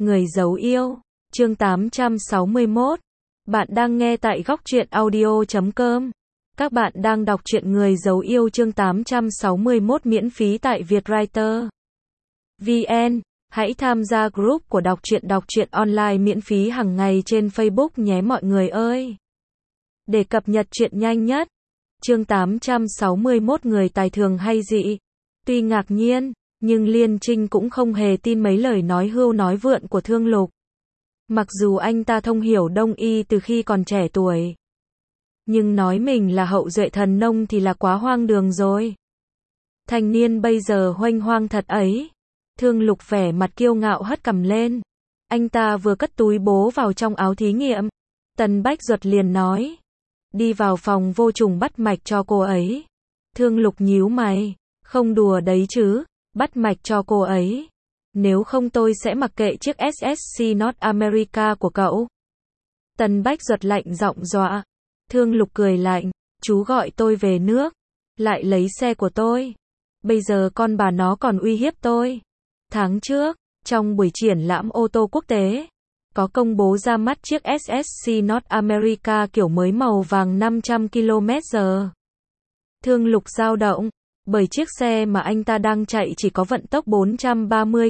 Người giấu yêu, chương 861. Bạn đang nghe tại góc truyện audio.com. Các bạn đang đọc truyện Người giấu yêu chương 861 miễn phí tại Vietwriter VN. Hãy tham gia group của đọc truyện online miễn phí hàng ngày trên Facebook nhé mọi người ơi. Để cập nhật truyện nhanh nhất. Chương 861 người tài thường hay dị. Tuy ngạc nhiên, nhưng Liên Trinh cũng không hề tin mấy lời nói hưu nói vượn của Thương Lục. Mặc dù anh ta thông hiểu Đông y từ khi còn trẻ tuổi, nhưng nói mình là hậu duệ thần nông thì là quá hoang đường rồi. Thanh niên bây giờ huênh hoang thật ấy. Thương Lục vẻ mặt kiêu ngạo hất cằm lên. Anh ta vừa cất túi bố vào trong áo thí nghiệm. Tần Bách Duật liền nói. Đi vào phòng vô trùng bắt mạch cho cô ấy. Thương Lục nhíu mày. Không đùa đấy chứ, bắt mạch cho cô ấy. Nếu không tôi sẽ mặc kệ chiếc SSC North America của cậu. Tần Bách Duật lạnh giọng dọa. Thương Lục cười lạnh. Chú gọi tôi về nước. Lại lấy xe của tôi. Bây giờ con bà nó còn uy hiếp tôi. Tháng trước, trong buổi triển lãm ô tô quốc tế, có công bố ra mắt chiếc SSC North America kiểu mới màu vàng 500 km/h. Thương Lục dao động, bởi chiếc xe mà anh ta đang chạy chỉ có vận tốc 430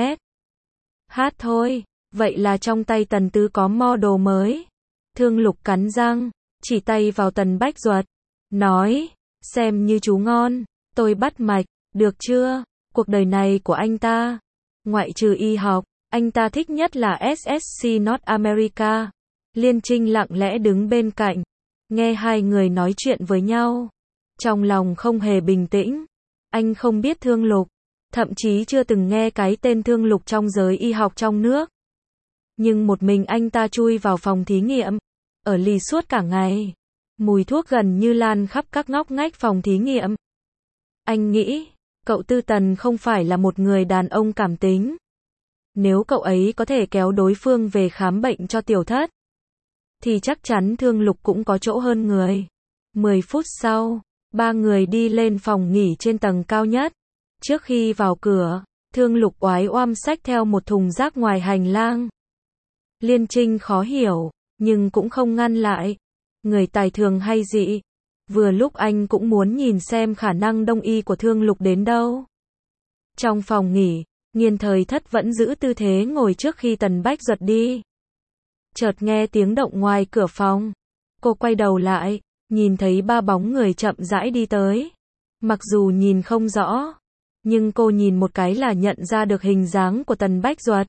km/h thôi. Vậy là trong tay Tần Tứ có model mới. Thương Lục cắn răng, chỉ tay vào Tần Bách Duật, nói, xem như chú ngon, tôi bắt mạch, được chưa? Cuộc đời này của anh ta, ngoại trừ y học, anh ta thích nhất là SSC North America. Liên Trinh lặng lẽ đứng bên cạnh, nghe hai người nói chuyện với nhau. Trong lòng không hề bình tĩnh. Anh không biết Thương Lục, thậm chí chưa từng nghe cái tên Thương Lục trong giới y học trong nước. Nhưng một mình anh ta chui vào phòng thí nghiệm, ở lì suốt cả ngày. Mùi thuốc gần như lan khắp các ngóc ngách phòng thí nghiệm. Anh nghĩ, cậu Tư Tần không phải là một người đàn ông cảm tính. Nếu cậu ấy có thể kéo đối phương về khám bệnh cho tiểu thất, thì chắc chắn Thương Lục cũng có chỗ hơn người. 10 phút sau, ba người đi lên phòng nghỉ trên tầng cao nhất. Trước khi vào cửa, Thương Lục oái oăm xách theo một thùng rác ngoài hành lang. Liên Trinh khó hiểu, nhưng cũng không ngăn lại. Người tài thường hay dị. Vừa lúc anh cũng muốn nhìn xem khả năng đông y của Thương Lục đến đâu. Trong phòng nghỉ, Nghiên Thời Thất vẫn giữ tư thế ngồi trước khi Tần Bách Duật đi. Chợt nghe tiếng động ngoài cửa phòng. Cô quay đầu lại, nhìn thấy ba bóng người chậm rãi đi tới. Mặc dù nhìn không rõ, nhưng cô nhìn một cái là nhận ra được hình dáng của Tần Bách Duật.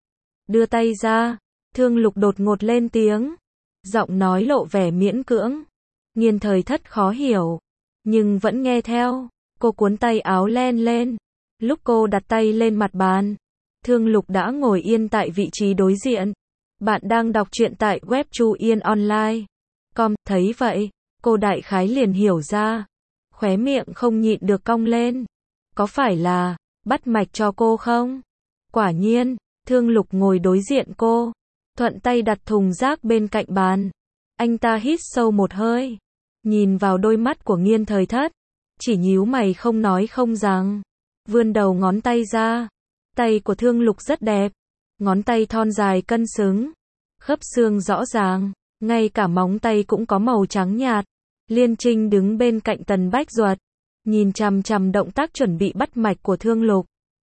Đưa tay ra, Thương Lục đột ngột lên tiếng. Giọng nói lộ vẻ miễn cưỡng. Nghiên Thời Thất khó hiểu, nhưng vẫn nghe theo. Cô cuốn tay áo len lên. Lúc cô đặt tay lên mặt bàn, Thương Lục đã ngồi yên tại vị trí đối diện. Bạn đang đọc truyện tại web chuyenonline.com. Thấy vậy, cô đại khái liền hiểu ra. Khóe miệng không nhịn được cong lên. Có phải là bắt mạch cho cô không? Quả nhiên, Thương Lục ngồi đối diện cô, thuận tay đặt thùng rác bên cạnh bàn. Anh ta hít sâu một hơi, nhìn vào đôi mắt của Nghiên Thời Thất, chỉ nhíu mày không nói không rằng, vươn đầu ngón tay ra. Tay của Thương Lục rất đẹp, ngón tay thon dài cân xứng, khớp xương rõ ràng, ngay cả móng tay cũng có màu trắng nhạt. Liên Trinh đứng bên cạnh Tần Bách Duật, nhìn chằm chằm động tác chuẩn bị bắt mạch của Thương Lục.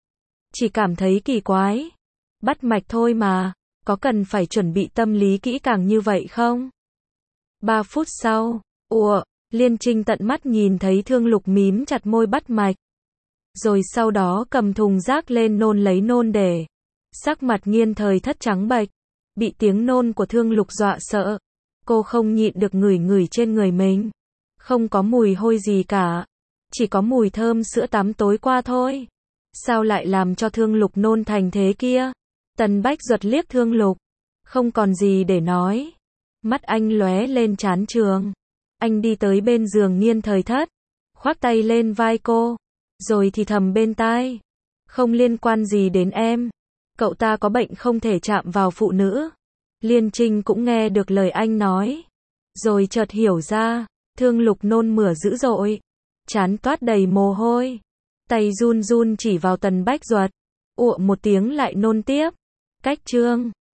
Chỉ cảm thấy kỳ quái. Bắt mạch thôi mà, có cần phải chuẩn bị tâm lý kỹ càng như vậy không? 3 phút sau, Liên Trinh tận mắt nhìn thấy Thương Lục mím chặt môi bắt mạch. Rồi sau đó cầm thùng rác lên nôn lấy nôn để. Sắc mặt Nghiên Thời Thất trắng bệch, bị tiếng nôn của Thương Lục dọa sợ. Cô không nhịn được ngửi trên người mình. Không có mùi hôi gì cả, chỉ có mùi thơm sữa tắm tối qua thôi. Sao lại làm cho Thương Lục nôn thành thế kia? Tần Bách Duật liếc Thương Lục, không còn gì để nói. Mắt anh lóe lên chán trường. Anh đi tới bên giường Nghiên Thời Thất, khoác tay lên vai cô, rồi thì thầm bên tai. Không liên quan gì đến em. Cậu ta có bệnh không thể chạm vào phụ nữ. Liên Trinh cũng nghe được lời anh nói. Rồi chợt hiểu ra, Thương Lục nôn mửa dữ dội. Trán toát đầy mồ hôi. Tay run run chỉ vào Tần Bách Duật. Một tiếng lại nôn tiếp. Cách chương